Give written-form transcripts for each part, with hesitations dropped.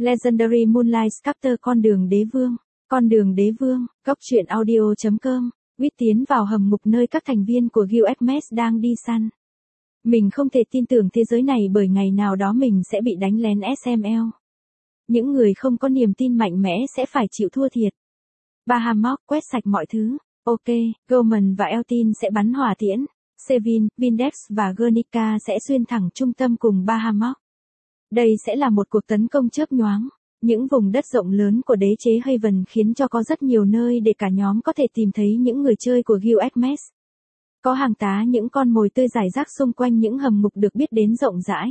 Legendary Moonlight Sculptor con đường đế vương, góc truyện audio.com, Quýt tiến vào hầm ngục nơi các thành viên của Guild Hermes đang đi săn. Mình không thể tin tưởng thế giới này bởi ngày nào đó mình sẽ bị đánh lén SML. Những người không có niềm tin mạnh mẽ sẽ phải chịu thua thiệt. Bahamut quét sạch mọi thứ. Ok, Gorman và Eltin sẽ bắn hỏa tiễn. Sevin, Vindex và Guernica sẽ xuyên thẳng trung tâm cùng Bahamut. Đây sẽ là một cuộc tấn công chớp nhoáng. Những vùng đất rộng lớn của đế chế Haven khiến cho có rất nhiều nơi để cả nhóm có thể tìm thấy những người chơi của Guild Hermes. Có hàng tá những con mồi tươi rải rác xung quanh những hầm ngục được biết đến rộng rãi.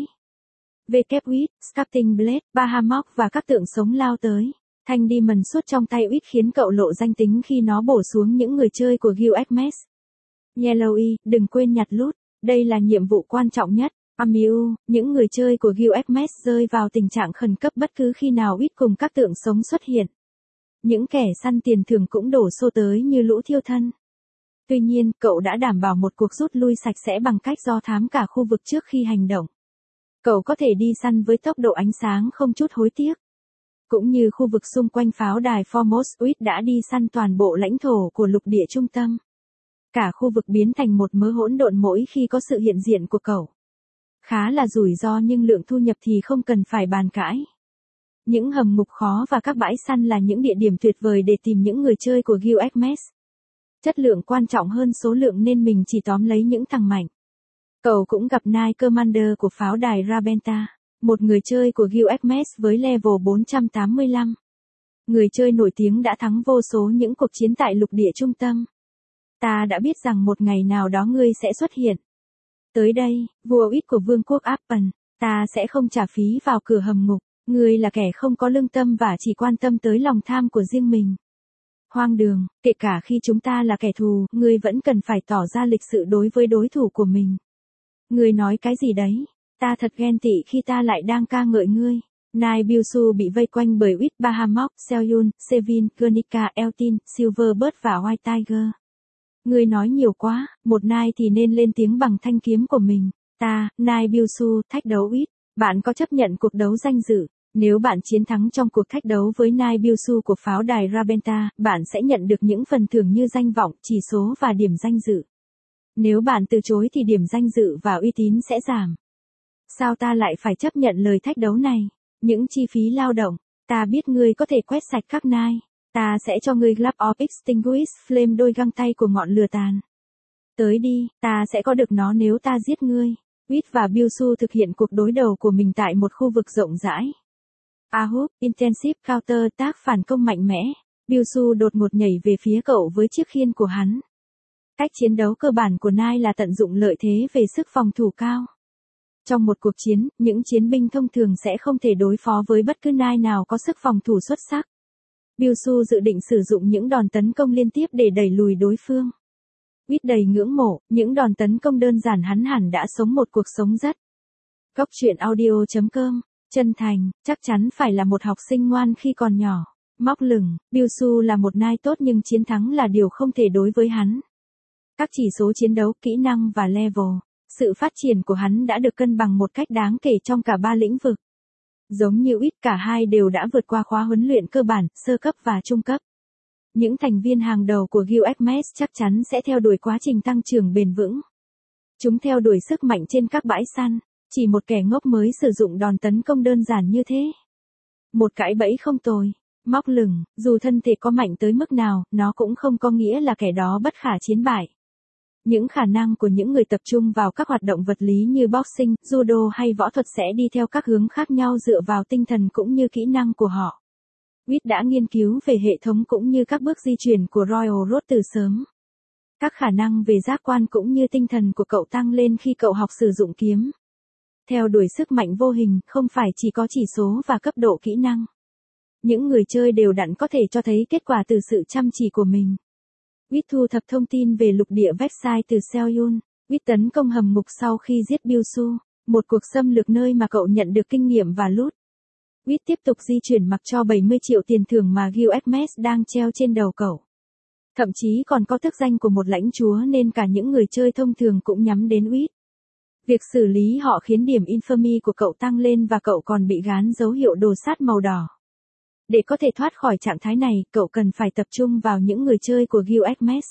Quýt, Sculpting Blade, Bahamut và các tượng sống lao tới. Thanh Demon suốt trong tay Quýt khiến cậu lộ danh tính khi nó bổ xuống những người chơi của Guild Hermes. Yellowy, đừng quên nhặt loot, đây là nhiệm vụ quan trọng nhất. Amiu, những người chơi của Guild Hermes rơi vào tình trạng khẩn cấp bất cứ khi nào Quýt cùng các tượng sống xuất hiện. Những kẻ săn tiền thưởng cũng đổ xô tới như lũ thiêu thân. Tuy nhiên, cậu đã đảm bảo một cuộc rút lui sạch sẽ bằng cách do thám cả khu vực trước khi hành động. Cậu có thể đi săn với tốc độ ánh sáng không chút hối tiếc. Cũng như khu vực xung quanh pháo đài Foremost, Quýt đã đi săn toàn bộ lãnh thổ của lục địa trung tâm. Cả khu vực biến thành một mớ hỗn độn mỗi khi có sự hiện diện của cậu. Khá là rủi ro nhưng lượng thu nhập thì không cần phải bàn cãi. Những hầm ngục khó và các bãi săn là những địa điểm tuyệt vời để tìm những người chơi của Guild Hermes. Chất lượng quan trọng hơn số lượng nên mình chỉ tóm lấy những thằng mạnh. Cậu cũng gặp Knight Commander của pháo đài Rabenta, một người chơi của Guild Hermes với level 485. Người chơi nổi tiếng đã thắng vô số những cuộc chiến tại lục địa trung tâm. Ta đã biết rằng một ngày nào đó ngươi sẽ xuất hiện. Tới đây, vua Quýt của vương quốc Appen, ta sẽ không trả phí vào cửa hầm ngục. Ngươi là kẻ không có lương tâm và chỉ quan tâm tới lòng tham của riêng mình. Hoang đường, kể cả khi chúng ta là kẻ thù, ngươi vẫn cần phải tỏ ra lịch sự đối với đối thủ của mình. Ngươi nói cái gì đấy? Ta thật ghen tị khi ta lại đang ca ngợi ngươi. Knight Bilsu bị vây quanh bởi Quýt, Bahamut, Selyun, Sevin, Guernica, Eltin, Silverbird và White Tiger. Ngươi nói nhiều quá, một Knight thì nên lên tiếng bằng thanh kiếm của mình. Ta, Knight Bilsu, thách đấu Quýt. Bạn có chấp nhận cuộc đấu danh dự? Nếu bạn chiến thắng trong cuộc thách đấu với Knight Bilsu của pháo đài Rabenta, bạn sẽ nhận được những phần thưởng như danh vọng, chỉ số và điểm danh dự. Nếu bạn từ chối thì điểm danh dự và uy tín sẽ giảm. Sao ta lại phải chấp nhận lời thách đấu này? Những chi phí lao động. Ta biết ngươi có thể quét sạch các Knight. Ta sẽ cho ngươi Glove of Extinguished Flame, đôi găng tay của ngọn lửa tàn. Tới đi, ta sẽ có được nó nếu ta giết ngươi. Quýt và Bilsu thực hiện cuộc đối đầu của mình tại một khu vực rộng rãi. Ahoop, Intensive Counter tác phản công mạnh mẽ. Bilsu đột ngột nhảy về phía cậu với chiếc khiên của hắn. Cách chiến đấu cơ bản của Knight là tận dụng lợi thế về sức phòng thủ cao. Trong một cuộc chiến, những chiến binh thông thường sẽ không thể đối phó với bất cứ Knight nào có sức phòng thủ xuất sắc. Bilsu dự định sử dụng những đòn tấn công liên tiếp để đẩy lùi đối phương. Quýt đầy ngưỡng mộ, những đòn tấn công đơn giản hắn hẳn đã sống một cuộc sống rất. Góc truyện audio.com, chân thành, chắc chắn phải là một học sinh ngoan khi còn nhỏ. Móc lửng, Bilsu là một Knight tốt nhưng chiến thắng là điều không thể đối với hắn. Các chỉ số chiến đấu, kỹ năng và level, sự phát triển của hắn đã được cân bằng một cách đáng kể trong cả ba lĩnh vực. Giống như Quýt, cả hai đều đã vượt qua khóa huấn luyện cơ bản, sơ cấp và trung cấp. Những thành viên hàng đầu của Guild Hermes chắc chắn sẽ theo đuổi quá trình tăng trưởng bền vững. Chúng theo đuổi sức mạnh trên các bãi săn, chỉ một kẻ ngốc mới sử dụng đòn tấn công đơn giản như thế. Một cái bẫy không tồi. Móc lửng, dù thân thể có mạnh tới mức nào, nó cũng không có nghĩa là kẻ đó bất khả chiến bại. Những khả năng của những người tập trung vào các hoạt động vật lý như boxing, judo hay võ thuật sẽ đi theo các hướng khác nhau dựa vào tinh thần cũng như kỹ năng của họ. Quýt đã nghiên cứu về hệ thống cũng như các bước di chuyển của Royal Road từ sớm. Các khả năng về giác quan cũng như tinh thần của cậu tăng lên khi cậu học sử dụng kiếm. Theo đuổi sức mạnh vô hình, không phải chỉ có chỉ số và cấp độ kỹ năng. Những người chơi đều đặn có thể cho thấy kết quả từ sự chăm chỉ của mình. Quýt thu thập thông tin về lục địa website từ Selyun. Quýt tấn công hầm ngục sau khi giết Bilsu, một cuộc xâm lược nơi mà cậu nhận được kinh nghiệm và loot. Quýt tiếp tục di chuyển mặc cho 70 triệu tiền thưởng mà Guild Hermes đang treo trên đầu cậu. Thậm chí còn có chức danh của một lãnh chúa nên cả những người chơi thông thường cũng nhắm đến Quýt. Việc xử lý họ khiến điểm infamy của cậu tăng lên và cậu còn bị gán dấu hiệu đồ sát màu đỏ. Để có thể thoát khỏi trạng thái này, cậu cần phải tập trung vào những người chơi của Guild Hermes.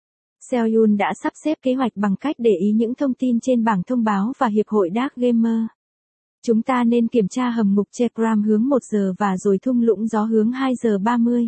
Seo-yun đã sắp xếp kế hoạch bằng cách để ý những thông tin trên bảng thông báo và Hiệp hội Dark Gamer. Chúng ta nên kiểm tra hầm ngục Chekram hướng 1 giờ và rồi thung lũng gió hướng 2 giờ 30.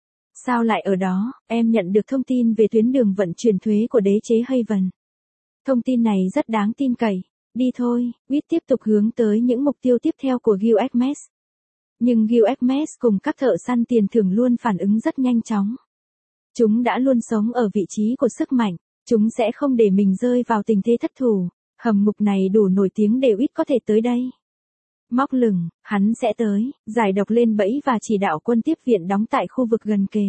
Sao lại ở đó? Em nhận được thông tin về tuyến đường vận chuyển thuế của đế chế Haven. Thông tin này rất đáng tin cậy. Đi thôi, Wit tiếp tục hướng tới những mục tiêu tiếp theo của Guild Hermes. Nhưng Guild Hermes cùng các thợ săn tiền thưởng luôn phản ứng rất nhanh chóng. Chúng đã luôn sống ở vị trí của sức mạnh, chúng sẽ không để mình rơi vào tình thế thất thủ. Hầm ngục này đủ nổi tiếng để Wit có thể tới đây. Móc lửng, hắn sẽ tới, giải độc lên bẫy và chỉ đạo quân tiếp viện đóng tại khu vực gần kề.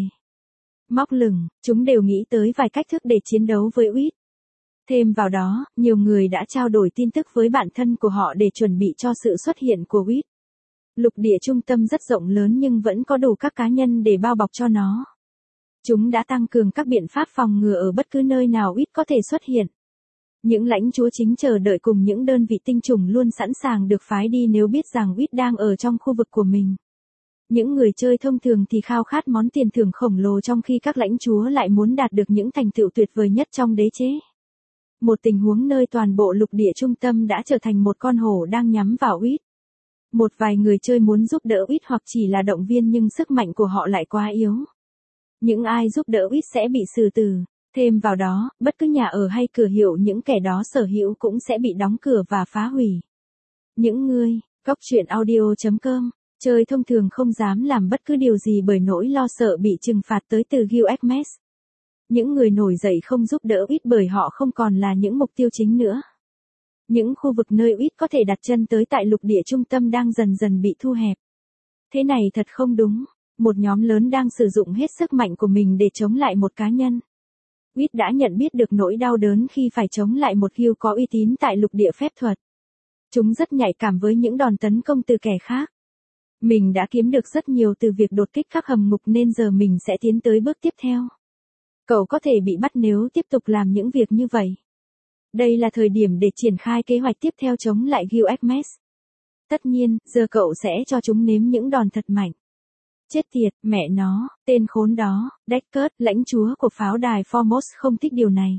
Móc lửng, chúng đều nghĩ tới vài cách thức để chiến đấu với Wit. Thêm vào đó, nhiều người đã trao đổi tin tức với bạn thân của họ để chuẩn bị cho sự xuất hiện của Wit. Lục địa trung tâm rất rộng lớn nhưng vẫn có đủ các cá nhân để bao bọc cho nó. Chúng đã tăng cường các biện pháp phòng ngừa ở bất cứ nơi nào Wit có thể xuất hiện. Những lãnh chúa chính chờ đợi cùng những đơn vị tinh trùng luôn sẵn sàng được phái đi nếu biết rằng Wit đang ở trong khu vực của mình. Những người chơi thông thường thì khao khát món tiền thưởng khổng lồ trong khi các lãnh chúa lại muốn đạt được những thành tựu tuyệt vời nhất trong đế chế. Một tình huống nơi toàn bộ lục địa trung tâm đã trở thành một con hổ đang nhắm vào Wit. Một vài người chơi muốn giúp đỡ Wit hoặc chỉ là động viên nhưng sức mạnh của họ lại quá yếu. Những ai giúp đỡ Wit sẽ bị xử tử. Thêm vào đó, bất cứ nhà ở hay cửa hiệu những kẻ đó sở hữu cũng sẽ bị đóng cửa và phá hủy. Những người, góc truyện audio.com, chơi thông thường không dám làm bất cứ điều gì bởi nỗi lo sợ bị trừng phạt tới từ Guild Hermes. Những người nổi dậy không giúp đỡ Wit bởi họ không còn là những mục tiêu chính nữa. Những khu vực nơi Wit có thể đặt chân tới tại lục địa trung tâm đang dần dần bị thu hẹp. Thế này thật không đúng, một nhóm lớn đang sử dụng hết sức mạnh của mình để chống lại một cá nhân. Wit đã nhận biết được nỗi đau đớn khi phải chống lại một guild có uy tín tại lục địa phép thuật. Chúng rất nhạy cảm với những đòn tấn công từ kẻ khác. Mình đã kiếm được rất nhiều từ việc đột kích các hầm ngục nên giờ mình sẽ tiến tới bước tiếp theo. Cậu có thể bị bắt nếu tiếp tục làm những việc như vậy. Đây là thời điểm để triển khai kế hoạch tiếp theo chống lại Guild Hermes. Tất nhiên, giờ cậu sẽ cho chúng nếm những đòn thật mạnh. Chết tiệt, mẹ nó, tên khốn đó, Deckard, lãnh chúa của pháo đài Formos không thích điều này.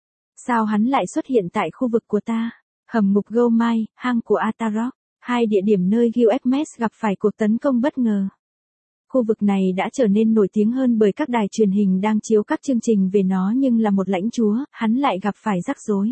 Sao hắn lại xuất hiện tại khu vực của ta? Hầm ngục Gomai, hang của Atarok, hai địa điểm nơi Guild Hermes gặp phải cuộc tấn công bất ngờ. Khu vực này đã trở nên nổi tiếng hơn bởi các đài truyền hình đang chiếu các chương trình về nó nhưng là một lãnh chúa, hắn lại gặp phải rắc rối.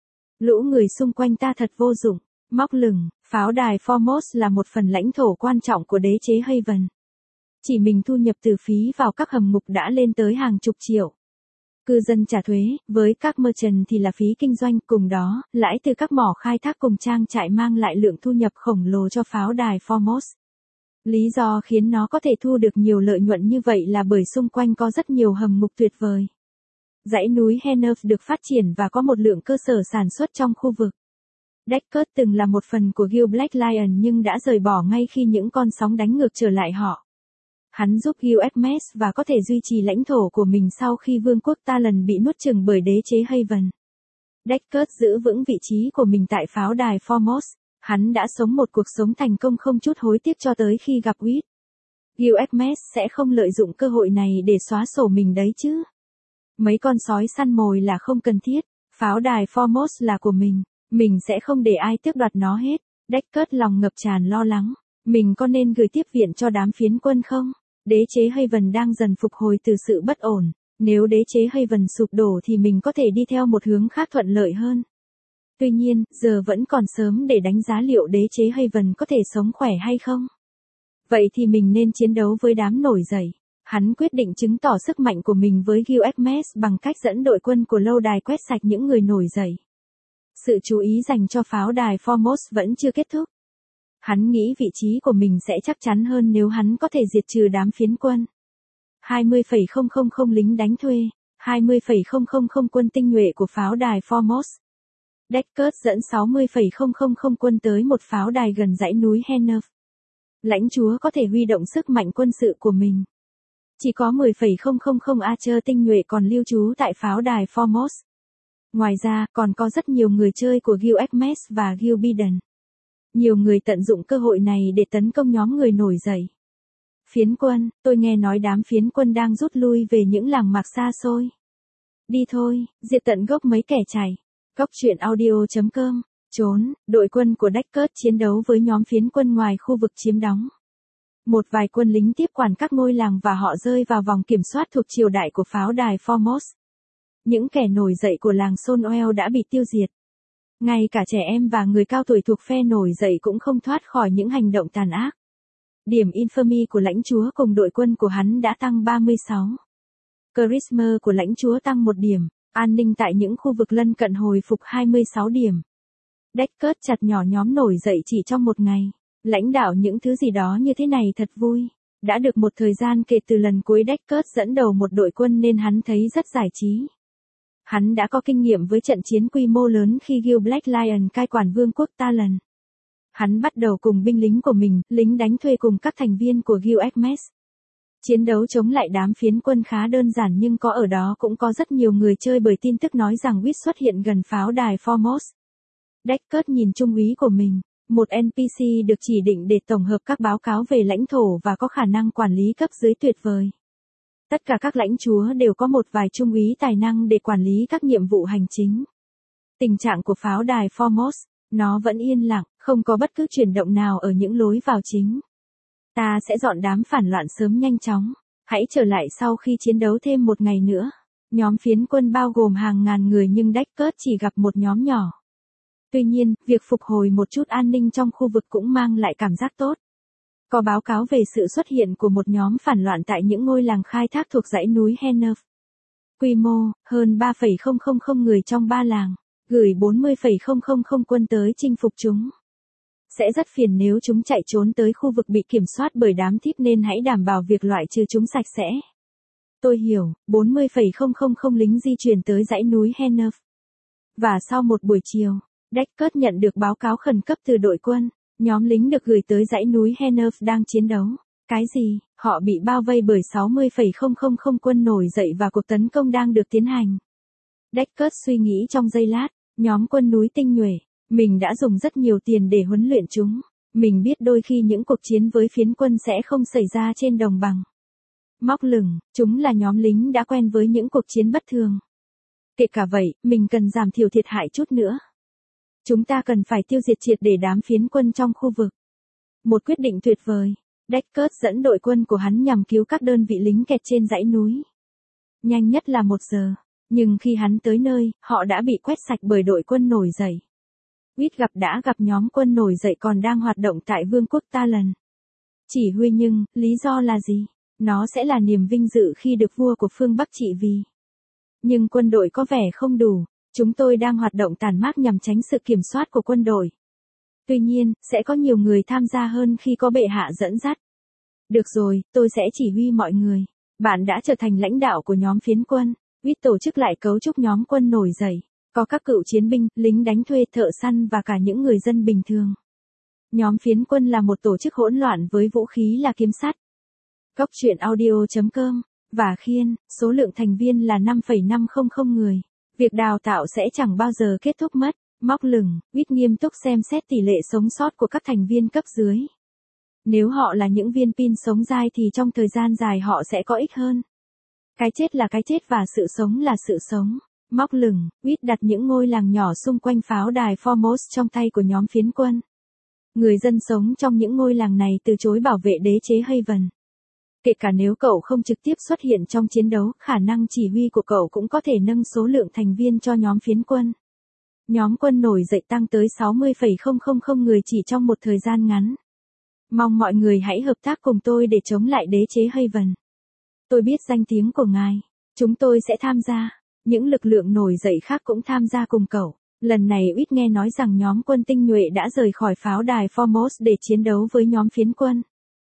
Lũ người xung quanh ta thật vô dụng. Móc lửng, pháo đài Formos là một phần lãnh thổ quan trọng của đế chế Haven. Chỉ mình thu nhập từ phí vào các hầm ngục đã lên tới hàng chục triệu. Cư dân trả thuế, với các merchant thì là phí kinh doanh, cùng đó, lãi từ các mỏ khai thác cùng trang trại mang lại lượng thu nhập khổng lồ cho pháo đài Formos. Lý do khiến nó có thể thu được nhiều lợi nhuận như vậy là bởi xung quanh có rất nhiều hầm ngục tuyệt vời. Dãy núi Hennerf được phát triển và có một lượng cơ sở sản xuất trong khu vực. Deckard từng là một phần của Guild Black Lion nhưng đã rời bỏ ngay khi những con sóng đánh ngược trở lại họ. Hắn giúp Guild Hermes và có thể duy trì lãnh thổ của mình sau khi vương quốc Talon bị nuốt chửng bởi đế chế Haven. Deckard giữ vững vị trí của mình tại pháo đài Formos. Hắn đã sống một cuộc sống thành công không chút hối tiếc cho tới khi gặp Wit. Guild Hermes sẽ không lợi dụng cơ hội này để xóa sổ mình đấy chứ. Mấy con sói săn mồi là không cần thiết. Pháo đài Formos là của mình sẽ không để ai tước đoạt nó hết. Deckard lòng ngập tràn lo lắng. Mình có nên gửi tiếp viện cho đám phiến quân không? Đế chế Haven đang dần phục hồi từ sự bất ổn. Nếu đế chế Haven sụp đổ thì mình có thể đi theo một hướng khác thuận lợi hơn. Tuy nhiên, giờ vẫn còn sớm để đánh giá liệu đế chế Haven có thể sống khỏe hay không. Vậy thì mình nên chiến đấu với đám nổi dậy. Hắn quyết định chứng tỏ sức mạnh của mình với Guild Hermes bằng cách dẫn đội quân của lâu đài quét sạch những người nổi dậy. Sự chú ý dành cho pháo đài Formos vẫn chưa kết thúc. Hắn nghĩ vị trí của mình sẽ chắc chắn hơn nếu hắn có thể diệt trừ đám phiến quân. 20,000 lính đánh thuê, 20,000 quân tinh nhuệ của pháo đài Formos. Deckard dẫn 60,000 quân tới một pháo đài gần dãy núi Hennerf. Lãnh chúa có thể huy động sức mạnh quân sự của mình. Chỉ có 10,000 archer tinh nhuệ còn lưu trú tại pháo đài Formos. Ngoài ra, còn có rất nhiều người chơi của Guild Hermes và Guild Biden. Nhiều người tận dụng cơ hội này để tấn công nhóm người nổi dậy. Phiến quân, tôi nghe nói đám phiến quân đang rút lui về những làng mạc xa xôi. Đi thôi, diệt tận gốc mấy kẻ chảy. Góc truyện audio.com. Trốn, đội quân của Deckard chiến đấu với nhóm phiến quân ngoài khu vực chiếm đóng. Một vài quân lính tiếp quản các ngôi làng và họ rơi vào vòng kiểm soát thuộc triều đại của pháo đài Formos. Những kẻ nổi dậy của làng Sonwell đã bị tiêu diệt. Ngay cả trẻ em và người cao tuổi thuộc phe nổi dậy cũng không thoát khỏi những hành động tàn ác. Điểm infamy của lãnh chúa cùng đội quân của hắn đã tăng 36. Charisma của lãnh chúa tăng 1 điểm, an ninh tại những khu vực lân cận hồi phục 26 điểm. Deckard chặt nhỏ nhóm nổi dậy chỉ trong một ngày. Lãnh đạo những thứ gì đó như thế này thật vui. Đã được một thời gian kể từ lần cuối Deckard dẫn đầu một đội quân nên hắn thấy rất giải trí. Hắn đã có kinh nghiệm với trận chiến quy mô lớn khi Guild Black Lion cai quản vương quốc Talon. Hắn bắt đầu cùng binh lính của mình, lính đánh thuê cùng các thành viên của Guild Hermes. Chiến đấu chống lại đám phiến quân khá đơn giản nhưng có ở đó cũng có rất nhiều người chơi bởi tin tức nói rằng Wit xuất hiện gần pháo đài Formos. Deckard nhìn trung úy của mình, một NPC được chỉ định để tổng hợp các báo cáo về lãnh thổ và có khả năng quản lý cấp dưới tuyệt vời. Tất cả các lãnh chúa đều có một vài trung úy tài năng để quản lý các nhiệm vụ hành chính. Tình trạng của pháo đài Formos, nó vẫn yên lặng, không có bất cứ chuyển động nào ở những lối vào chính. Ta sẽ dọn đám phản loạn sớm nhanh chóng. Hãy trở lại sau khi chiến đấu thêm một ngày nữa. Nhóm phiến quân bao gồm hàng ngàn người nhưng Deckard chỉ gặp một nhóm nhỏ. Tuy nhiên, việc phục hồi một chút an ninh trong khu vực cũng mang lại cảm giác tốt. Có báo cáo về sự xuất hiện của một nhóm phản loạn tại những ngôi làng khai thác thuộc dãy núi Hennev. Quy mô, hơn 3,000 người trong 3 làng, gửi 40,000 quân tới chinh phục chúng. Sẽ rất phiền nếu chúng chạy trốn tới khu vực bị kiểm soát bởi đám thiếp nên hãy đảm bảo việc loại trừ chúng sạch sẽ. Tôi hiểu, 40,000 lính di chuyển tới dãy núi Hennev. Và sau một buổi chiều, Deckard nhận được báo cáo khẩn cấp từ đội quân. Nhóm lính được gửi tới dãy núi Hennev đang chiến đấu. Cái gì? Họ bị bao vây bởi 60,000 quân nổi dậy và cuộc tấn công đang được tiến hành. Deckard suy nghĩ trong giây lát, nhóm quân núi tinh nhuệ. Mình đã dùng rất nhiều tiền để huấn luyện chúng. Mình biết đôi khi những cuộc chiến với phiến quân sẽ không xảy ra trên đồng bằng. Móc lửng, chúng là nhóm lính đã quen với những cuộc chiến bất thường. Kể cả vậy, mình cần giảm thiểu thiệt hại chút nữa. Chúng ta cần phải tiêu diệt triệt để đám phiến quân trong khu vực. Một quyết định tuyệt vời. Deckard dẫn đội quân của hắn nhằm cứu các đơn vị lính kẹt trên dãy núi. Nhanh nhất là 1 giờ. Nhưng khi hắn tới nơi, họ đã bị quét sạch bởi đội quân nổi dậy. Wit đã gặp nhóm quân nổi dậy còn đang hoạt động tại vương quốc Talon. Chỉ huy nhưng, lý do là gì? Nó sẽ là niềm vinh dự khi được vua của phương Bắc trị vì. Nhưng quân đội có vẻ không đủ. Chúng tôi đang hoạt động tàn mác nhằm tránh sự kiểm soát của quân đội. Tuy nhiên, sẽ có nhiều người tham gia hơn khi có bệ hạ dẫn dắt. Được rồi, tôi sẽ chỉ huy mọi người. Bạn đã trở thành lãnh đạo của nhóm phiến quân. Wit tổ chức lại cấu trúc nhóm quân nổi dậy. Có các cựu chiến binh, lính đánh thuê, thợ săn và cả những người dân bình thường. Nhóm phiến quân là một tổ chức hỗn loạn với vũ khí là kiếm sắt. Góc truyện audio.com. Và khiên, số lượng thành viên là 5,500 người. Việc đào tạo sẽ chẳng bao giờ kết thúc mất. Móc lửng, Wit nghiêm túc xem xét tỷ lệ sống sót của các thành viên cấp dưới. Nếu họ là những viên pin sống dai thì trong thời gian dài họ sẽ có ích hơn. Cái chết là cái chết và sự sống là sự sống. Móc lửng, Wit đặt những ngôi làng nhỏ xung quanh pháo đài Formos trong tay của nhóm phiến quân. Người dân sống trong những ngôi làng này từ chối bảo vệ đế chế Haven. Kể cả nếu cậu không trực tiếp xuất hiện trong chiến đấu, khả năng chỉ huy của cậu cũng có thể nâng số lượng thành viên cho nhóm phiến quân. Nhóm quân nổi dậy tăng tới 60,000 người chỉ trong một thời gian ngắn. Mong mọi người hãy hợp tác cùng tôi để chống lại đế chế Haven. Tôi biết danh tiếng của ngài. Chúng tôi sẽ tham gia. Những lực lượng nổi dậy khác cũng tham gia cùng cậu. Lần này Wit nghe nói rằng nhóm quân tinh nhuệ đã rời khỏi pháo đài Formos để chiến đấu với nhóm phiến quân.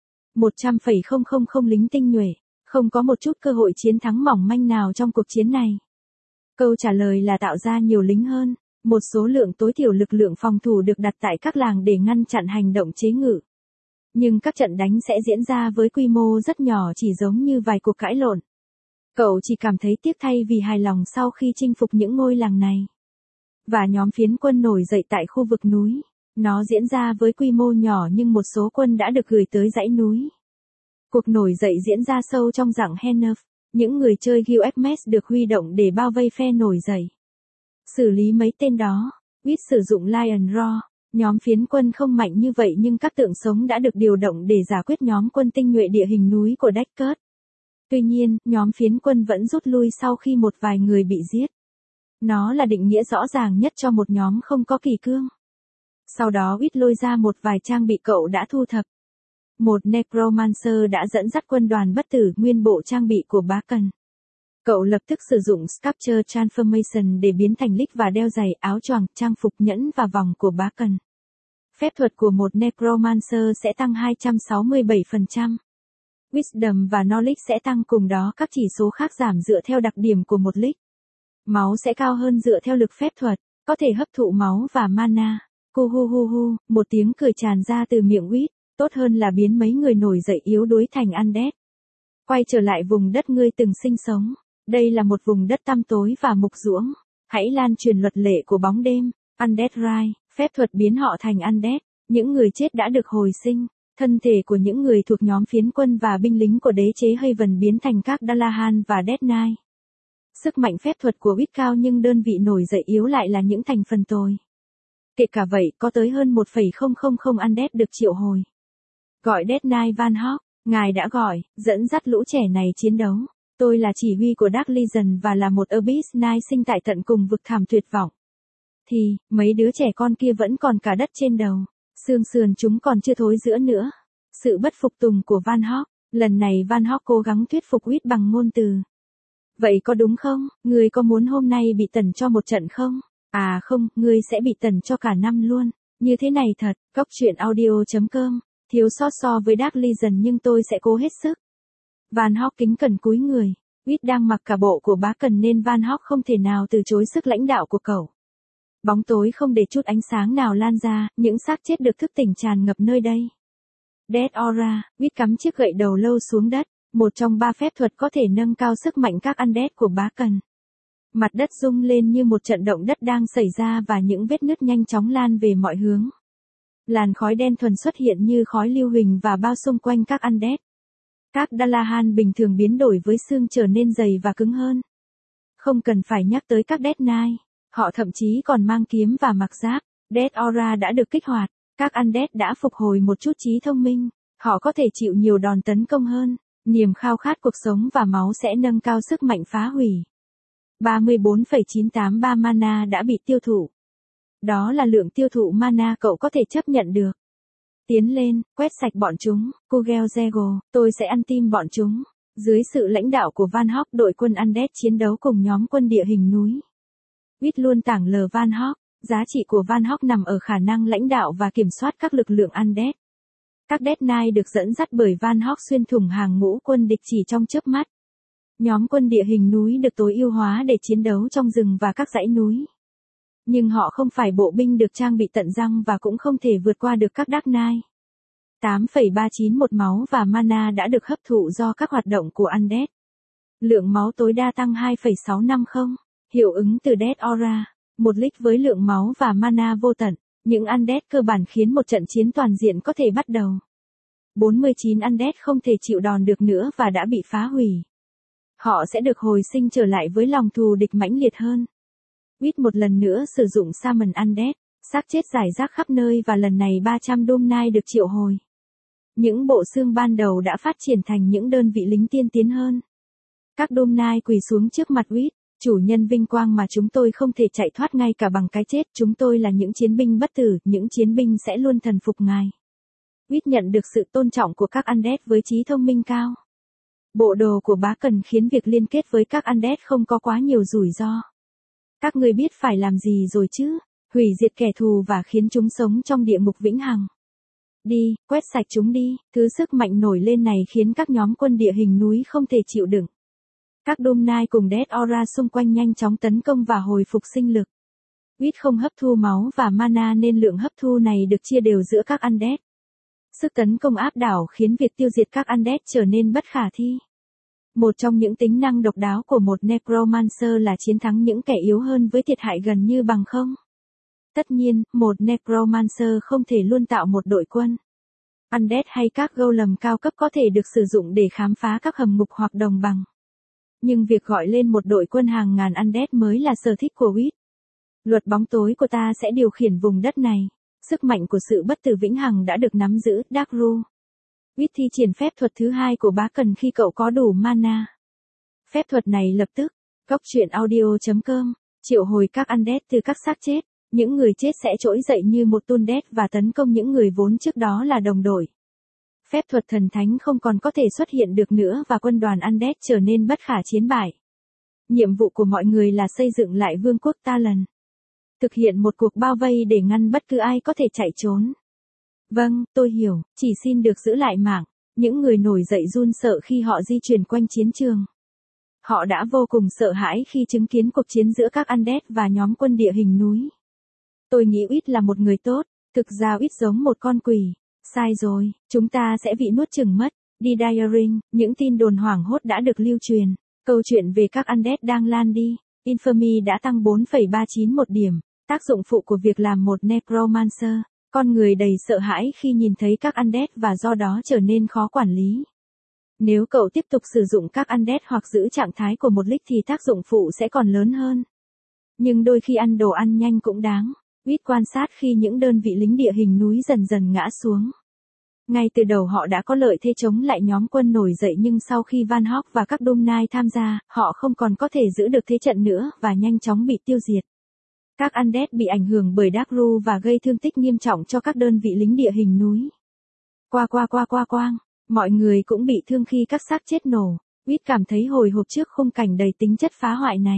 100,000 lính tinh nhuệ, không có một chút cơ hội chiến thắng mỏng manh nào trong cuộc chiến này. Câu trả lời là tạo ra nhiều lính hơn, một số lượng tối thiểu lực lượng phòng thủ được đặt tại các làng để ngăn chặn hành động chế ngự. Nhưng các trận đánh sẽ diễn ra với quy mô rất nhỏ chỉ giống như vài cuộc cãi lộn. Cậu chỉ cảm thấy tiếc thay vì hài lòng sau khi chinh phục những ngôi làng này. và nhóm phiến quân nổi dậy tại khu vực núi. Nó diễn ra với quy mô nhỏ nhưng một số quân đã được gửi tới dãy núi. Cuộc nổi dậy diễn ra sâu trong rặng Hennef. Những người chơi Guild được huy động để bao vây phe nổi dậy. Xử lý mấy tên đó, Wit sử dụng Lion Roar. Nhóm phiến quân không mạnh như vậy nhưng các tượng sống đã được điều động để giải quyết nhóm quân tinh nhuệ địa hình núi của Deckard. Tuy nhiên, nhóm phiến quân vẫn rút lui sau khi một vài người bị giết. Nó là định nghĩa rõ ràng nhất cho một nhóm không có kỳ cương. Sau đó Wit lôi ra một vài trang bị cậu đã thu thập. Một Necromancer đã dẫn dắt quân đoàn bất tử nguyên bộ trang bị của Barkan. Cậu lập tức sử dụng Sculpture Transformation để biến thành Lich và đeo giày, áo choàng, trang phục nhẫn và vòng của Barkan. Phép thuật của một Necromancer sẽ tăng 267%. Wisdom và Knowledge sẽ tăng, cùng đó các chỉ số khác giảm dựa theo đặc điểm của một Lich. Máu sẽ cao hơn dựa theo lực phép thuật, có thể hấp thụ máu và mana. Cu hu hu hu, một tiếng cười tràn ra từ miệng Wit, tốt hơn là biến mấy người nổi dậy yếu đuối thành undead. Quay trở lại vùng đất ngươi từng sinh sống. Đây là một vùng đất tăm tối và mục ruỗng. Hãy lan truyền luật lệ của bóng đêm. Undead Rise, phép thuật biến họ thành undead. Những người chết đã được hồi sinh. Thân thể của những người thuộc nhóm phiến quân và binh lính của đế chế Haven biến thành các Dalahan và Dead Knight. Sức mạnh phép thuật của Wit cao nhưng đơn vị nổi dậy yếu lại là những thành phần tồi. Kể cả vậy, có tới hơn 1,000 undead được triệu hồi. Gọi Dead Knight Van Hawk, ngài đã gọi, dẫn dắt lũ trẻ này chiến đấu. Tôi là chỉ huy của Dark Legion và là một Abyss Knight sinh tại tận cùng vực thẳm tuyệt vọng. Thì, mấy đứa trẻ con kia vẫn còn cả đất trên đầu. Xương sườn chúng còn chưa thối rữa nữa. Sự bất phục tùng của Van Hawk. Lần này Van Hawk cố gắng thuyết phục Wit bằng ngôn từ. Vậy có đúng không? Ngươi có muốn hôm nay bị tẩn cho một trận không? À không, ngươi sẽ bị tẩn cho cả năm luôn. Như thế này thật, góc truyện audio.com. Thiếu sót so với Dark Legion nhưng tôi sẽ cố hết sức. Van Hawk kính cẩn cúi người. Wit đang mặc cả bộ của Barkan nên Van Hawk không thể nào từ chối sức lãnh đạo của cậu. Bóng tối không để chút ánh sáng nào lan ra, những xác chết được thức tỉnh tràn ngập nơi đây. Dead Aura, Wit cắm chiếc gậy đầu lâu xuống đất, một trong 3 phép thuật có thể nâng cao sức mạnh các undead của Barkan. Mặt đất rung lên như một trận động đất đang xảy ra và những vết nứt nhanh chóng lan về mọi hướng. Làn khói đen thuần xuất hiện như khói lưu huỳnh và bao xung quanh các undead. Các Dalahan bình thường biến đổi với xương trở nên dày và cứng hơn. Không cần phải nhắc tới các Dead Knight, họ thậm chí còn mang kiếm và mặc giáp. Dead Aura đã được kích hoạt, các undead đã phục hồi một chút trí thông minh, họ có thể chịu nhiều đòn tấn công hơn. Niềm khao khát cuộc sống và máu sẽ nâng cao sức mạnh phá hủy. 34,983 mana đã bị tiêu thụ. Đó là lượng tiêu thụ mana cậu có thể chấp nhận được. Tiến lên, quét sạch bọn chúng, Kugel Zego, tôi sẽ ăn tim bọn chúng. Dưới sự lãnh đạo của Van Hawk, đội quân undead chiến đấu cùng nhóm quân địa hình núi. Wit luôn tảng lờ Van Hawk, giá trị của Van Hawk nằm ở khả năng lãnh đạo và kiểm soát các lực lượng undead. Các Dead Knight được dẫn dắt bởi Van Hawk xuyên thủng hàng ngũ quân địch chỉ trong chớp mắt. Nhóm quân địa hình núi được tối ưu hóa để chiến đấu trong rừng và các dãy núi. Nhưng họ không phải bộ binh được trang bị tận răng và cũng không thể vượt qua được các Dark Knight. 8,391 máu và mana đã được hấp thụ do các hoạt động của undead. Lượng máu tối đa tăng 2,650. Hiệu ứng từ Dead Aura. Một Lich với lượng máu và mana vô tận. Những undead cơ bản khiến một trận chiến toàn diện có thể bắt đầu. 49 undead không thể chịu đòn được nữa và đã bị phá hủy. Họ sẽ được hồi sinh trở lại với lòng thù địch mãnh liệt hơn. Wit một lần nữa sử dụng Summon Undead, xác chết rải rác khắp nơi và lần này 300 Doom Knight được triệu hồi. Những bộ xương ban đầu đã phát triển thành những đơn vị lính tiên tiến hơn. Các Doom Knight quỳ xuống trước mặt Wit, chủ nhân vinh quang mà chúng tôi không thể chạy thoát ngay cả bằng cái chết. Chúng tôi là những chiến binh bất tử, những chiến binh sẽ luôn thần phục ngài. Wit nhận được sự tôn trọng của các undead với trí thông minh cao. Bộ đồ của Barkan khiến việc liên kết với các undead không có quá nhiều rủi ro. Các người biết phải làm gì rồi chứ? Hủy diệt kẻ thù và khiến chúng sống trong địa ngục vĩnh hằng. Đi, quét sạch chúng đi. Thứ sức mạnh nổi lên này khiến các nhóm quân địa hình núi không thể chịu đựng. Các Doom Knight cùng Dead Aura xung quanh nhanh chóng tấn công và hồi phục sinh lực. Wit không hấp thu máu và mana nên lượng hấp thu này được chia đều giữa các undead. Sức tấn công áp đảo khiến việc tiêu diệt các undead trở nên bất khả thi. Một trong những tính năng độc đáo của một Necromancer là chiến thắng những kẻ yếu hơn với thiệt hại gần như bằng không. Tất nhiên, một Necromancer không thể luôn tạo một đội quân. Undead hay các golem cao cấp có thể được sử dụng để khám phá các hầm ngục hoặc đồng bằng. Nhưng việc gọi lên một đội quân hàng ngàn Undead mới là sở thích của Wit. Luật bóng tối của ta sẽ điều khiển vùng đất này. Sức mạnh của sự bất tử vĩnh hằng đã được nắm giữ, Dark Rule. Wit thi triển phép thuật thứ hai của bá cần khi cậu có đủ mana. Phép thuật này lập tức, góc truyện audio.com, triệu hồi các Undead từ các xác chết. Những người chết sẽ trỗi dậy như một Undead và tấn công những người vốn trước đó là đồng đội. Phép thuật thần thánh không còn có thể xuất hiện được nữa và quân đoàn Undead trở nên bất khả chiến bại. Nhiệm vụ của mọi người là xây dựng lại vương quốc Talon. Thực hiện một cuộc bao vây để ngăn bất cứ ai có thể chạy trốn. Vâng, tôi hiểu, chỉ xin được giữ lại mạng. Những người nổi dậy run sợ khi họ di chuyển quanh chiến trường. Họ đã vô cùng sợ hãi khi chứng kiến cuộc chiến giữa các Undead và nhóm quân địa hình núi. Tôi nghĩ Wit là một người tốt, thực ra Wit giống một con quỷ. Sai rồi, chúng ta sẽ bị nuốt chửng mất. Đi Diaring, những tin đồn hoảng hốt đã được lưu truyền. Câu chuyện về các Undead đang lan đi. Infamy đã tăng 4,391 điểm. Tác dụng phụ của việc làm một Necromancer. Con người đầy sợ hãi khi nhìn thấy các Undead và do đó trở nên khó quản lý. Nếu cậu tiếp tục sử dụng các Undead hoặc giữ trạng thái của một league thì tác dụng phụ sẽ còn lớn hơn. Nhưng đôi khi ăn đồ ăn nhanh cũng đáng. Wit quan sát khi những đơn vị lính địa hình núi dần dần ngã xuống. Ngay từ đầu họ đã có lợi thế chống lại nhóm quân nổi dậy nhưng sau khi Van Hawk và các Doom Knight tham gia, họ không còn có thể giữ được thế trận nữa và nhanh chóng bị tiêu diệt. Các Undead bị ảnh hưởng bởi Dark Rule và gây thương tích nghiêm trọng cho các đơn vị lính địa hình núi. Quang, mọi người cũng bị thương khi các xác chết nổ. Wit cảm thấy hồi hộp trước khung cảnh đầy tính chất phá hoại này.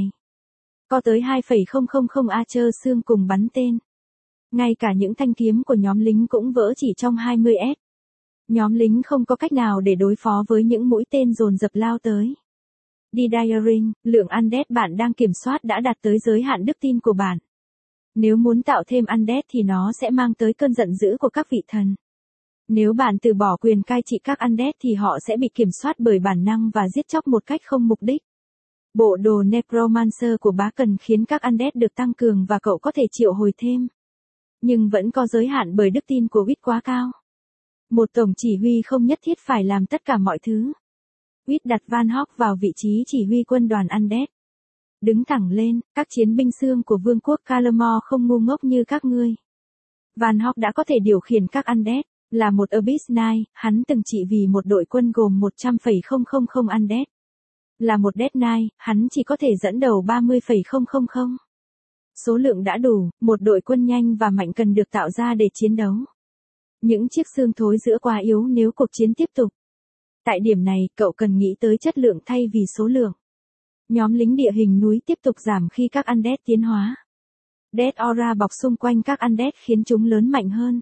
Có tới 2,000 Archer xương cùng bắn tên. Ngay cả những thanh kiếm của nhóm lính cũng vỡ chỉ trong 20s. Nhóm lính không có cách nào để đối phó với những mũi tên dồn dập lao tới. Đi Diaring, lượng Undead bạn đang kiểm soát đã đạt tới giới hạn đức tin của bạn. Nếu muốn tạo thêm Undead thì nó sẽ mang tới cơn giận dữ của các vị thần. Nếu bạn từ bỏ quyền cai trị các Undead thì họ sẽ bị kiểm soát bởi bản năng và giết chóc một cách không mục đích. Bộ đồ Necromancer của bá cần khiến các Undead được tăng cường và cậu có thể triệu hồi thêm. Nhưng vẫn có giới hạn bởi đức tin của Wit quá cao. Một tổng chỉ huy không nhất thiết phải làm tất cả mọi thứ. Wit đặt Van Hawk vào vị trí chỉ huy quân đoàn Undead. Đứng thẳng lên, các chiến binh xương của vương quốc Calamore không ngu ngốc như các ngươi. Van Hawk đã có thể điều khiển các Undead. Là một Abyss Knight, hắn từng trị vì một đội quân gồm 100,000 Undead. Là một Death Knight, hắn chỉ có thể dẫn đầu 30,000. Số lượng đã đủ, một đội quân nhanh và mạnh cần được tạo ra để chiến đấu. Những chiếc xương thối giữa quá yếu nếu cuộc chiến tiếp tục. Tại điểm này, cậu cần nghĩ tới chất lượng thay vì số lượng. Nhóm lính địa hình núi tiếp tục giảm khi các Undead tiến hóa. Death Aura bọc xung quanh các Undead khiến chúng lớn mạnh hơn.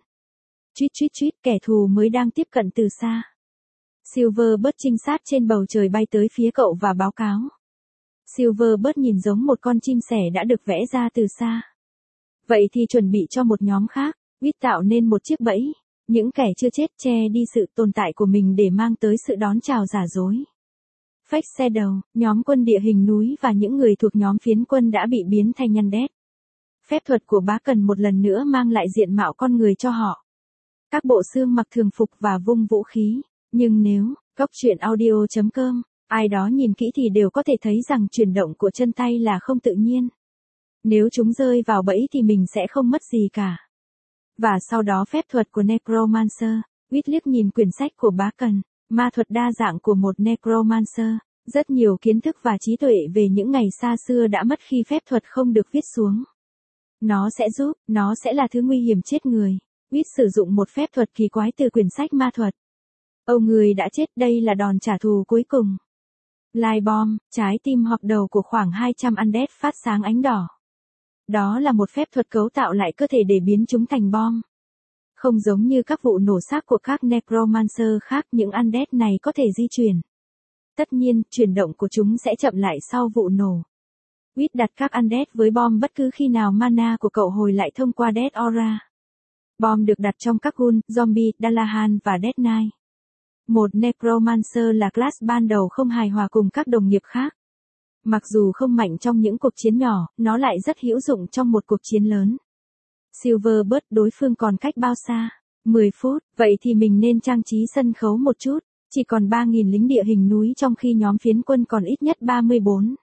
Tweet, kẻ thù mới đang tiếp cận từ xa. Silverbird trinh sát trên bầu trời bay tới phía cậu và báo cáo. Silverbird nhìn giống một con chim sẻ đã được vẽ ra từ xa. Vậy thì chuẩn bị cho một nhóm khác. Wit tạo nên một chiếc bẫy. Những kẻ chưa chết che đi sự tồn tại của mình để mang tới sự đón chào giả dối. Fake Shadow, nhóm quân địa hình núi và những người thuộc nhóm phiến quân đã bị biến thành Undead. Phép thuật của bá cần một lần nữa mang lại diện mạo con người cho họ. Các bộ xương mặc thường phục và vung vũ khí. Nhưng nếu, góc truyện audio.com, ai đó nhìn kỹ thì đều có thể thấy rằng chuyển động của chân tay là không tự nhiên. Nếu chúng rơi vào bẫy thì mình sẽ không mất gì cả. Và sau đó phép thuật của Necromancer, Wit liếc nhìn quyển sách của bá cần, ma thuật đa dạng của một Necromancer, rất nhiều kiến thức và trí tuệ về những ngày xa xưa đã mất khi phép thuật không được viết xuống. Nó sẽ là thứ nguy hiểm chết người. Wit sử dụng một phép thuật kỳ quái từ quyển sách ma thuật. Người đã chết, đây là đòn trả thù cuối cùng. Light Bomb, trái tim hoặc đầu của khoảng 200 Undead phát sáng ánh đỏ. Đó là một phép thuật cấu tạo lại cơ thể để biến chúng thành bom. Không giống như các vụ nổ xác của các Necromancer khác, những Undead này có thể di chuyển. Tất nhiên, chuyển động của chúng sẽ chậm lại sau vụ nổ. Wit đặt các Undead với bom bất cứ khi nào mana của cậu hồi lại thông qua Death Aura. Bom được đặt trong các gun, zombie, Dalahan và Death Knight. Một Necromancer là class ban đầu không hài hòa cùng các đồng nghiệp khác. Mặc dù không mạnh trong những cuộc chiến nhỏ, nó lại rất hữu dụng trong một cuộc chiến lớn. Silverbird đối phương còn cách bao xa? 10 phút, vậy thì mình nên trang trí sân khấu một chút. Chỉ còn 3.000 lính địa hình núi trong khi nhóm phiến quân còn ít nhất 34.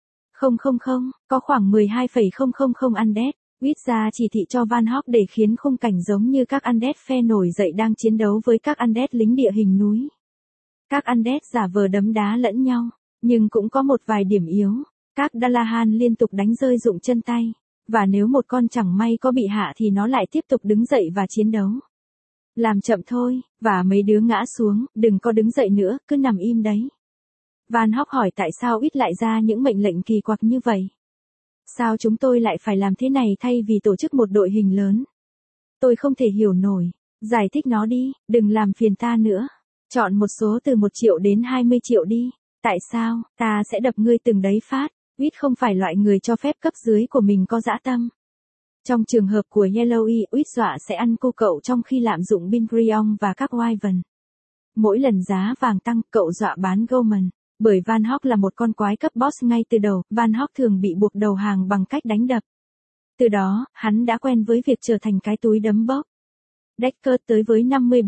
Có khoảng 12,000 undead. Viết ra chỉ thị cho Van Hawk để khiến khung cảnh giống như các undead phe nổi dậy đang chiến đấu với các undead lính địa hình núi. Các undead giả vờ đấm đá lẫn nhau, nhưng cũng có một vài điểm yếu. Các Dalahan liên tục đánh rơi dụng chân tay, và nếu một con chẳng may có bị hạ thì nó lại tiếp tục đứng dậy và chiến đấu. Làm chậm thôi, và mấy đứa ngã xuống, đừng có đứng dậy nữa, cứ nằm im đấy. Van Hawk hỏi tại sao ít lại ra những mệnh lệnh kỳ quặc như vậy. Sao chúng tôi lại phải làm thế này thay vì tổ chức một đội hình lớn? Tôi không thể hiểu nổi. Giải thích nó đi, đừng làm phiền ta nữa. Chọn một số từ 1 triệu đến 20 triệu đi. Tại sao, ta sẽ đập ngươi từng đấy phát. Wit không phải loại người cho phép cấp dưới của mình có dã tâm. Trong trường hợp của Yellowy, Wit dọa sẽ ăn cô cậu trong khi lạm dụng Bingrion và các Wyvern. Mỗi lần giá vàng tăng, cậu dọa bán Goldman. Bởi Van Hawk là một con quái cấp boss ngay từ đầu, Van Hawk thường bị buộc đầu hàng bằng cách đánh đập. Từ đó, hắn đã quen với việc trở thành cái túi đấm bóp. Deckard tới với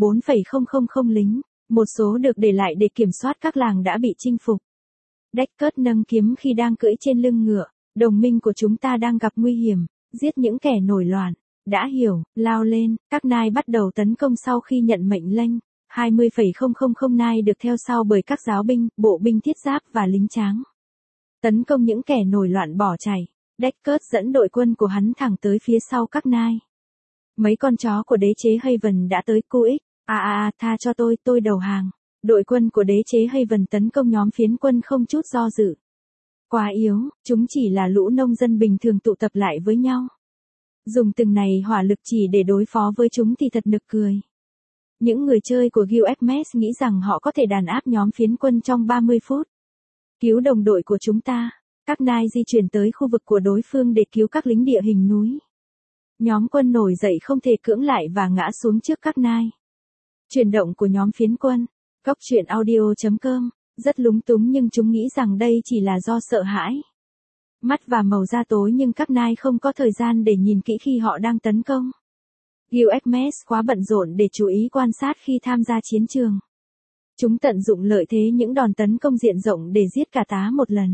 54,000 lính, một số được để lại để kiểm soát các làng đã bị chinh phục. Deckard nâng kiếm khi đang cưỡi trên lưng ngựa, đồng minh của chúng ta đang gặp nguy hiểm, giết những kẻ nổi loạn. Đã hiểu, lao lên, các nai bắt đầu tấn công sau khi nhận mệnh lệnh. 20,000 nai được theo sau bởi các giáo binh, bộ binh thiết giáp và lính tráng. Tấn công những kẻ nổi loạn bỏ chạy. Deckard dẫn đội quân của hắn thẳng tới phía sau các nai. Mấy con chó của đế chế Haven đã tới QX. Tha cho tôi đầu hàng. Đội quân của đế chế Haven tấn công nhóm phiến quân không chút do dự. Quá yếu, chúng chỉ là lũ nông dân bình thường tụ tập lại với nhau. Dùng từng này hỏa lực chỉ để đối phó với chúng thì thật nực cười. Những người chơi của Guild Hermes nghĩ rằng họ có thể đàn áp nhóm phiến quân trong 30 phút. Cứu đồng đội của chúng ta. Các nai di chuyển tới khu vực của đối phương để cứu các lính địa hình núi. Nhóm quân nổi dậy không thể cưỡng lại và ngã xuống trước các nai. Chuyển động của nhóm phiến quân. Góc truyện audio.com. Rất lúng túng nhưng chúng nghĩ rằng đây chỉ là do sợ hãi. Mắt và màu da tối nhưng các nai không có thời gian để nhìn kỹ khi họ đang tấn công. Guild Hermes quá bận rộn để chú ý quan sát khi tham gia chiến trường. Chúng tận dụng lợi thế những đòn tấn công diện rộng để giết cả tá một lần.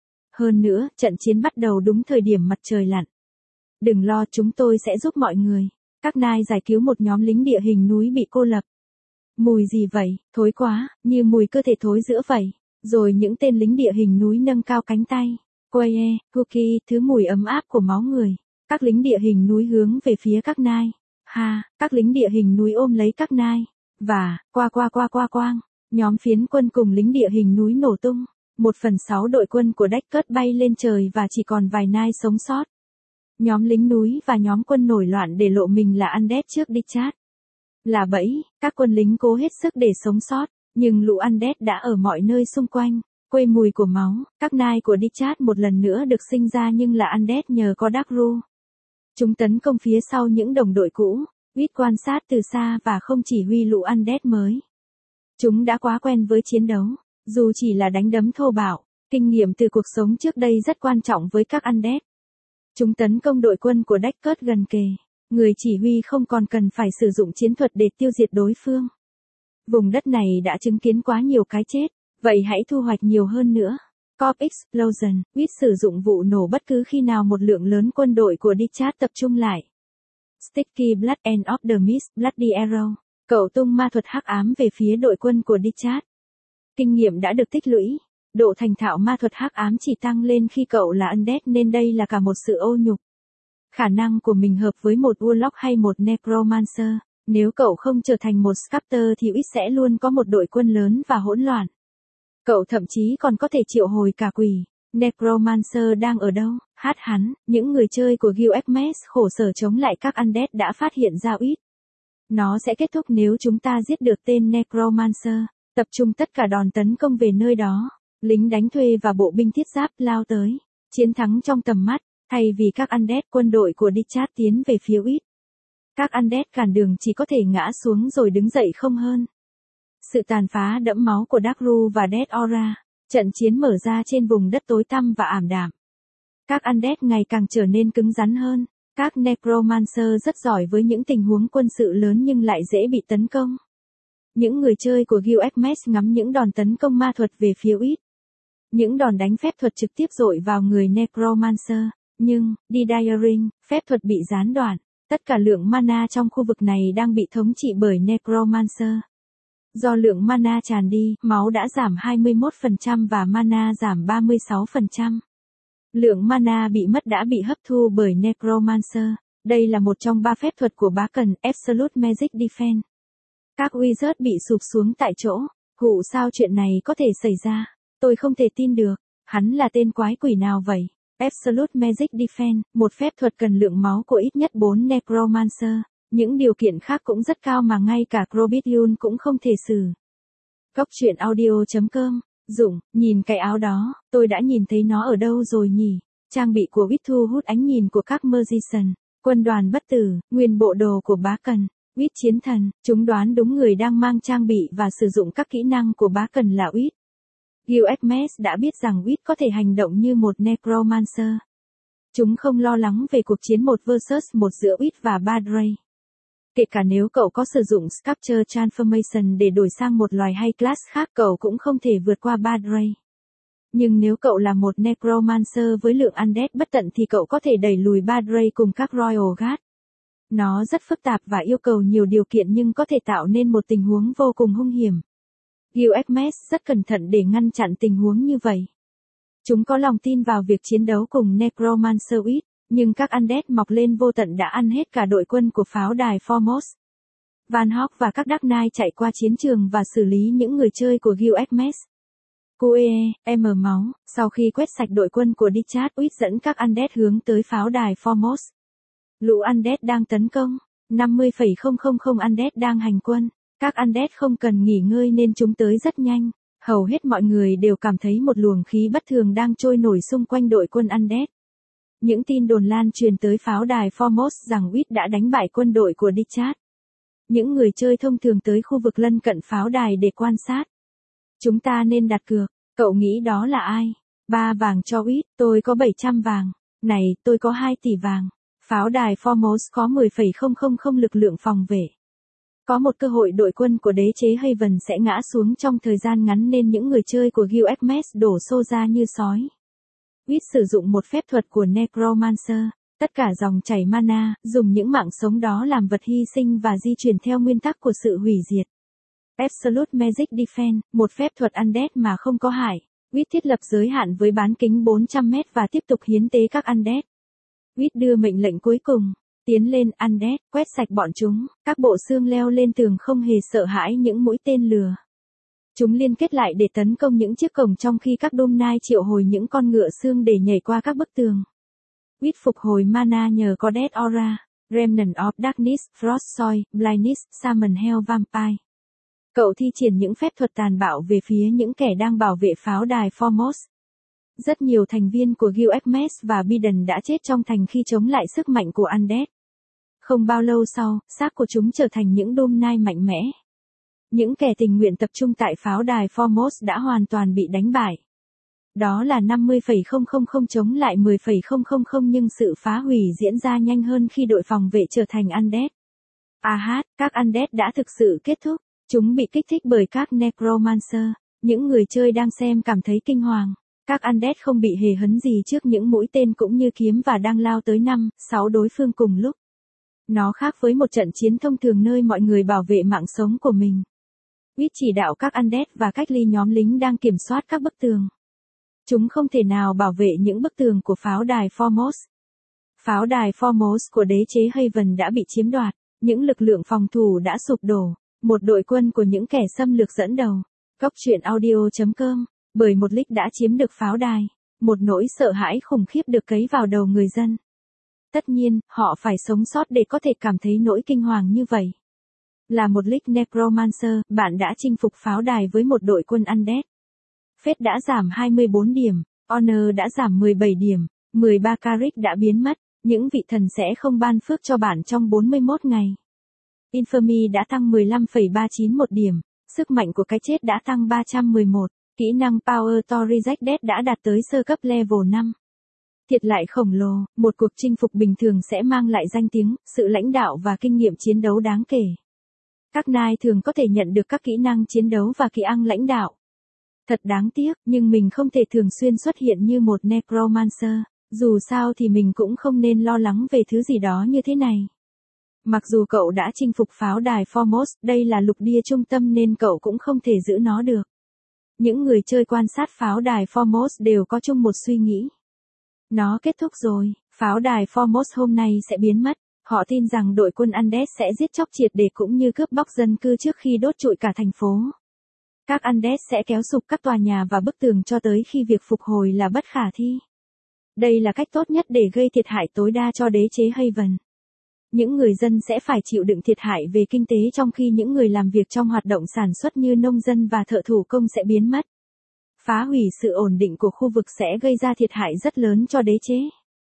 Hơn nữa, trận chiến bắt đầu đúng thời điểm mặt trời lặn. Đừng lo, chúng tôi sẽ giúp mọi người. Các nai giải cứu một nhóm lính địa hình núi bị cô lập. Mùi gì vậy, thối quá, như mùi cơ thể thối giữa vậy. Rồi những tên lính địa hình núi nâng cao cánh tay. Quaye, cookie, thứ mùi ấm áp của máu người. Các lính địa hình núi hướng về phía các nai. Các lính địa hình núi ôm lấy các nai. Và, quang. Nhóm phiến quân cùng lính địa hình núi nổ tung. 1/6 đội quân của Deckard bay lên trời và chỉ còn vài nai sống sót. Nhóm lính núi và nhóm quân nổi loạn để lộ mình là undead trước Discharge. Là bẫy, các quân lính cố hết sức để sống sót, nhưng lũ undead đã ở mọi nơi xung quanh, quây mùi của máu. Các nai của Discharge một lần nữa được sinh ra nhưng là undead nhờ có Darkru. Chúng tấn công phía sau những đồng đội cũ, Wit quan sát từ xa và không chỉ huy lũ undead mới. Chúng đã quá quen với chiến đấu, dù chỉ là đánh đấm thô bạo, kinh nghiệm từ cuộc sống trước đây rất quan trọng với các undead. Chúng tấn công đội quân của Deckard gần kề. Người chỉ huy không còn cần phải sử dụng chiến thuật để tiêu diệt đối phương. Vùng đất này đã chứng kiến quá nhiều cái chết, vậy hãy thu hoạch nhiều hơn nữa. Corp Explosion, Wit sử dụng vụ nổ bất cứ khi nào một lượng lớn quân đội của Discharge tập trung lại. Sticky Blood End of the Mist, Bloody Arrow. Cậu tung ma thuật hắc ám về phía đội quân của Discharge. Kinh nghiệm đã được tích lũy. Độ thành thạo ma thuật hắc ám chỉ tăng lên khi cậu là undead nên đây là cả một sự ô nhục. Khả năng của mình hợp với một Warlock hay một Necromancer. Nếu cậu không trở thành một Sculptor thì Wit sẽ luôn có một đội quân lớn và hỗn loạn. Cậu thậm chí còn có thể triệu hồi cả quỷ. Necromancer đang ở đâu? Hắn, những người chơi của Guild Hermes khổ sở chống lại các undead đã phát hiện ra Wit. Nó sẽ kết thúc nếu chúng ta giết được tên Necromancer. Tập trung tất cả đòn tấn công về nơi đó. Lính đánh thuê và bộ binh thiết giáp lao tới. Chiến thắng trong tầm mắt. Thay vì các undead, quân đội của Discharge tiến về phía Wit. Các undead cản đường chỉ có thể ngã xuống rồi đứng dậy không hơn. Sự tàn phá đẫm máu của Darkru và Death Aura. Trận chiến mở ra trên vùng đất tối tăm và ảm đạm. Các Undead ngày càng trở nên cứng rắn hơn. Các Necromancer rất giỏi với những tình huống quân sự lớn nhưng lại dễ bị tấn công. Những người chơi của Guild Hermes ngắm những đòn tấn công ma thuật về phía Witch. Những đòn đánh phép thuật trực tiếp dội vào người Necromancer. Nhưng, Diring, phép thuật bị gián đoạn. Tất cả lượng mana trong khu vực này đang bị thống trị bởi Necromancer. Do lượng mana tràn đi, máu đã giảm 21% và mana giảm 36%. Lượng mana bị mất đã bị hấp thu bởi Necromancer. Đây là một trong 3 phép thuật của bá cần Absolute Magic Defense. Các wizard bị sụp xuống tại chỗ. Hụ sao chuyện này có thể xảy ra? Tôi không thể tin được. Hắn là tên quái quỷ nào vậy? Absolute Magic Defense, một phép thuật cần lượng máu của ít nhất 4 Necromancer. Những điều kiện khác cũng rất cao mà ngay cả Crobidion cũng không thể xử. Góc truyện audio.com. Dũng, nhìn cái áo đó, tôi đã nhìn thấy nó ở đâu rồi nhỉ? Trang bị của Witch thu hút ánh nhìn của các Magician, quân đoàn bất tử, nguyên bộ đồ của bá cần, Witch chiến thần, chúng đoán đúng người đang mang trang bị và sử dụng các kỹ năng của bá cần là Witch. Guild Hermes đã biết rằng Witch có thể hành động như một Necromancer. Chúng không lo lắng về cuộc chiến 1 vs 1 giữa Witch và Badray. Kể cả nếu cậu có sử dụng Sculpture Transformation để đổi sang một loài hay class khác, cậu cũng không thể vượt qua Badray. Nhưng nếu cậu là một Necromancer với lượng Undead bất tận thì cậu có thể đẩy lùi Badray cùng các Royal Guard. Nó rất phức tạp và yêu cầu nhiều điều kiện nhưng có thể tạo nên một tình huống vô cùng hung hiểm. Guild Hermes rất cẩn thận để ngăn chặn tình huống như vậy. Chúng có lòng tin vào việc chiến đấu cùng Necromancer Witch. Nhưng các Undead mọc lên vô tận đã ăn hết cả đội quân của pháo đài Foremost. Van Hawk và các Dark Knight chạy qua chiến trường và xử lý những người chơi của Guild Hermes. máu, sau khi quét sạch đội quân của Discharge Witch dẫn các Undead hướng tới pháo đài Foremost. Lũ Undead đang tấn công, 50,000 Undead đang hành quân. Các Undead không cần nghỉ ngơi nên chúng tới rất nhanh. Hầu hết mọi người đều cảm thấy một luồng khí bất thường đang trôi nổi xung quanh đội quân Undead. Những tin đồn lan truyền tới pháo đài Foremost rằng Witch đã đánh bại quân đội của Discharge. Những người chơi thông thường tới khu vực lân cận pháo đài để quan sát. Chúng ta nên đặt cược, cậu nghĩ đó là ai? 3 vàng cho Witch, tôi có 700 vàng. Này, tôi có 2 tỷ vàng. Pháo đài Foremost có 10,000 lực lượng phòng vệ. Có một cơ hội đội quân của đế chế Haven sẽ ngã xuống trong thời gian ngắn nên những người chơi của Guild Hermes đổ xô ra như sói. Witch sử dụng một phép thuật của Necromancer, tất cả dòng chảy mana, dùng những mạng sống đó làm vật hy sinh và di chuyển theo nguyên tắc của sự hủy diệt. Absolute Magic Defense, một phép thuật Undead mà không có hại. Witch thiết lập giới hạn với bán kính 400m và tiếp tục hiến tế các Undead. Witch đưa mệnh lệnh cuối cùng, tiến lên Undead, quét sạch bọn chúng, các bộ xương leo lên tường không hề sợ hãi những mũi tên lửa. Chúng liên kết lại để tấn công những chiếc cổng trong khi các Doom Knight triệu hồi những con ngựa xương để nhảy qua các bức tường. Witch phục hồi mana nhờ có Death Aura, Remnant of Darkness, Frost Soil, Blindness, Summon Hell Vampire. Cậu thi triển những phép thuật tàn bạo về phía những kẻ đang bảo vệ pháo đài Foremost. Rất nhiều thành viên của Guild Hermes và Bidden đã chết trong thành khi chống lại sức mạnh của Undead. Không bao lâu sau, xác của chúng trở thành những Doom Knight mạnh mẽ. Những kẻ tình nguyện tập trung tại pháo đài Foremost đã hoàn toàn bị đánh bại. Đó là 50,000 chống lại 10,000 nhưng sự phá hủy diễn ra nhanh hơn khi đội phòng vệ trở thành Undead. Các Undead đã thực sự kết thúc. Chúng bị kích thích bởi các Necromancer. Những người chơi đang xem cảm thấy kinh hoàng. Các Undead không bị hề hấn gì trước những mũi tên cũng như kiếm và đang lao tới 5-6 đối phương cùng lúc. Nó khác với một trận chiến thông thường nơi mọi người bảo vệ mạng sống của mình. Witch chỉ đạo các Undead và cách ly nhóm lính đang kiểm soát các bức tường. Chúng không thể nào bảo vệ những bức tường của pháo đài Foremost. Pháo đài Foremost của đế chế Haven đã bị chiếm đoạt, những lực lượng phòng thủ đã sụp đổ, một đội quân của những kẻ xâm lược dẫn đầu. Góc truyện audio.com, bởi một Lich đã chiếm được pháo đài, một nỗi sợ hãi khủng khiếp được cấy vào đầu người dân. Tất nhiên, họ phải sống sót để có thể cảm thấy nỗi kinh hoàng như vậy. Là một Lich Necromancer, bạn đã chinh phục pháo đài với một đội quân Undead. Fate đã giảm 24 điểm, Honor đã giảm 17 điểm, 13 Carrick đã biến mất, những vị thần sẽ không ban phước cho bạn trong 41 ngày. Infamy đã tăng 15,391 điểm, Sức mạnh của cái chết đã tăng 311, kỹ năng Power to Reject Death đã đạt tới sơ cấp level 5. Thiệt lại khổng lồ, một cuộc chinh phục bình thường sẽ mang lại danh tiếng, sự lãnh đạo và kinh nghiệm chiến đấu đáng kể. Các knight thường có thể nhận được các kỹ năng chiến đấu và kỹ năng lãnh đạo. Thật đáng tiếc, nhưng mình không thể thường xuyên xuất hiện như một necromancer, dù sao thì mình cũng không nên lo lắng về thứ gì đó như thế này. Mặc dù cậu đã chinh phục pháo đài Foremost, đây là lục địa trung tâm nên cậu cũng không thể giữ nó được. Những người chơi quan sát pháo đài Foremost đều có chung một suy nghĩ. Nó kết thúc rồi, pháo đài Foremost hôm nay sẽ biến mất. Họ tin rằng đội quân Undead sẽ giết chóc triệt để cũng như cướp bóc dân cư trước khi đốt trụi cả thành phố. Các Undead sẽ kéo sụp các tòa nhà và bức tường cho tới khi việc phục hồi là bất khả thi. Đây là cách tốt nhất để gây thiệt hại tối đa cho đế chế Haven. Những người dân sẽ phải chịu đựng thiệt hại về kinh tế trong khi những người làm việc trong hoạt động sản xuất như nông dân và thợ thủ công sẽ biến mất. Phá hủy sự ổn định của khu vực sẽ gây ra thiệt hại rất lớn cho đế chế.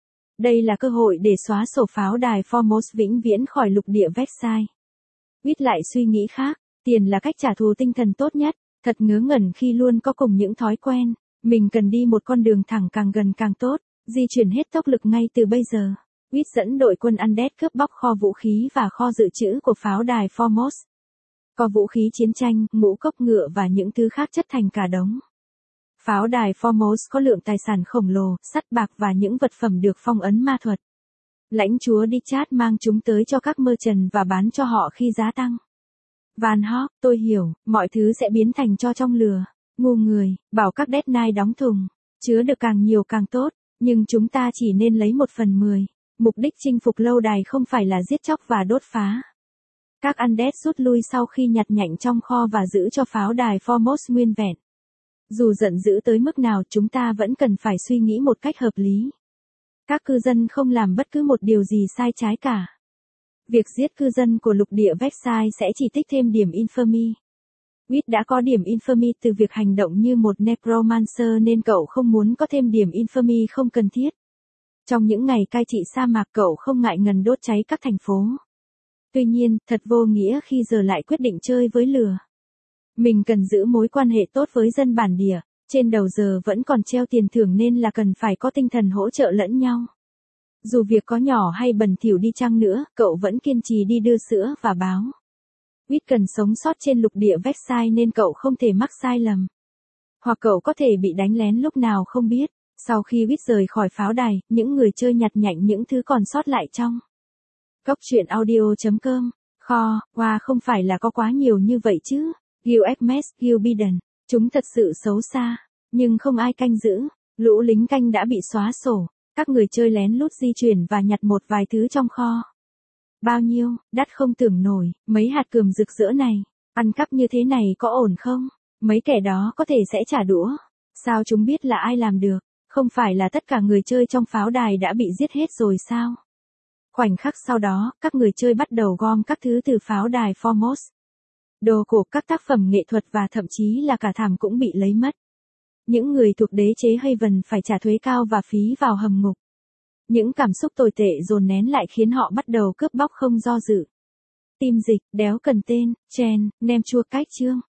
Đây là cơ hội để xóa sổ pháo đài Foremost vĩnh viễn khỏi lục địa Versailles. Viết lại suy nghĩ khác, tiền là cách trả thù tinh thần tốt nhất, thật ngớ ngẩn khi luôn có cùng những thói quen. Mình cần đi một con đường thẳng càng gần càng tốt, di chuyển hết tốc lực ngay từ bây giờ. Viết dẫn đội quân Undead cướp bóc kho vũ khí và kho dự trữ của pháo đài Foremost. Có vũ khí chiến tranh, ngũ cốc ngựa và những thứ khác chất thành cả đống. Pháo đài Foremost có lượng tài sản khổng lồ, sắt bạc và những vật phẩm được phong ấn ma thuật. Lãnh chúa Dichat mang chúng tới cho các merchant và bán cho họ khi giá tăng. Van Hawk, tôi hiểu, mọi thứ sẽ biến thành tro trong lửa. Ngu người, bảo các Death Knight đóng thùng. Chứa được càng nhiều càng tốt, nhưng chúng ta chỉ nên lấy 1/10. Mục đích chinh phục lâu đài không phải là giết chóc và đốt phá. Các Undead rút lui sau khi nhặt nhạnh trong kho và giữ cho pháo đài Foremost nguyên vẹn. Dù giận dữ tới mức nào chúng ta vẫn cần phải suy nghĩ một cách hợp lý. Các cư dân không làm bất cứ một điều gì sai trái cả. Việc giết cư dân của lục địa Versailles sẽ chỉ tích thêm điểm infamy. Witt đã có điểm infamy từ việc hành động như một necromancer nên cậu không muốn có thêm điểm infamy không cần thiết. Trong những ngày cai trị sa mạc cậu không ngại ngần đốt cháy các thành phố. Tuy nhiên, thật vô nghĩa khi giờ lại quyết định chơi với lửa. Mình cần giữ mối quan hệ tốt với dân bản địa, trên đầu giờ vẫn còn treo tiền thưởng nên là cần phải có tinh thần hỗ trợ lẫn nhau. Dù việc có nhỏ hay bẩn thỉu đi chăng nữa, cậu vẫn kiên trì đi đưa sữa và báo. Witt cần sống sót trên lục địa Versailles nên cậu không thể mắc sai lầm. Hoặc cậu có thể bị đánh lén lúc nào không biết. Sau khi Witt rời khỏi pháo đài, những người chơi nhặt nhạnh những thứ còn sót lại trong Góc truyện audio.com. Kho, wow, không phải là có quá nhiều như vậy chứ. Guild Hermes, Guild Biden. Chúng thật sự xấu xa. Nhưng không ai canh giữ. Lũ lính canh đã bị xóa sổ. Các người chơi lén lút di chuyển và nhặt một vài thứ trong kho. Bao nhiêu, đắt không tưởng nổi, mấy hạt cườm rực rỡ này. Ăn cắp như thế này có ổn không? Mấy kẻ đó có thể sẽ trả đũa. Sao chúng biết là ai làm được? Không phải là tất cả người chơi trong pháo đài đã bị giết hết rồi sao? Khoảnh khắc sau đó, các người chơi bắt đầu gom các thứ từ pháo đài Foremost. Đồ cổ, các tác phẩm nghệ thuật và thậm chí là cả thảm cũng bị lấy mất. Những người thuộc đế chế Haven phải trả thuế cao và phí vào hầm ngục. Những cảm xúc tồi tệ dồn nén lại khiến họ bắt đầu cướp bóc không do dự. Tim dịch, đéo cần tên, chen, nem chua cách chương.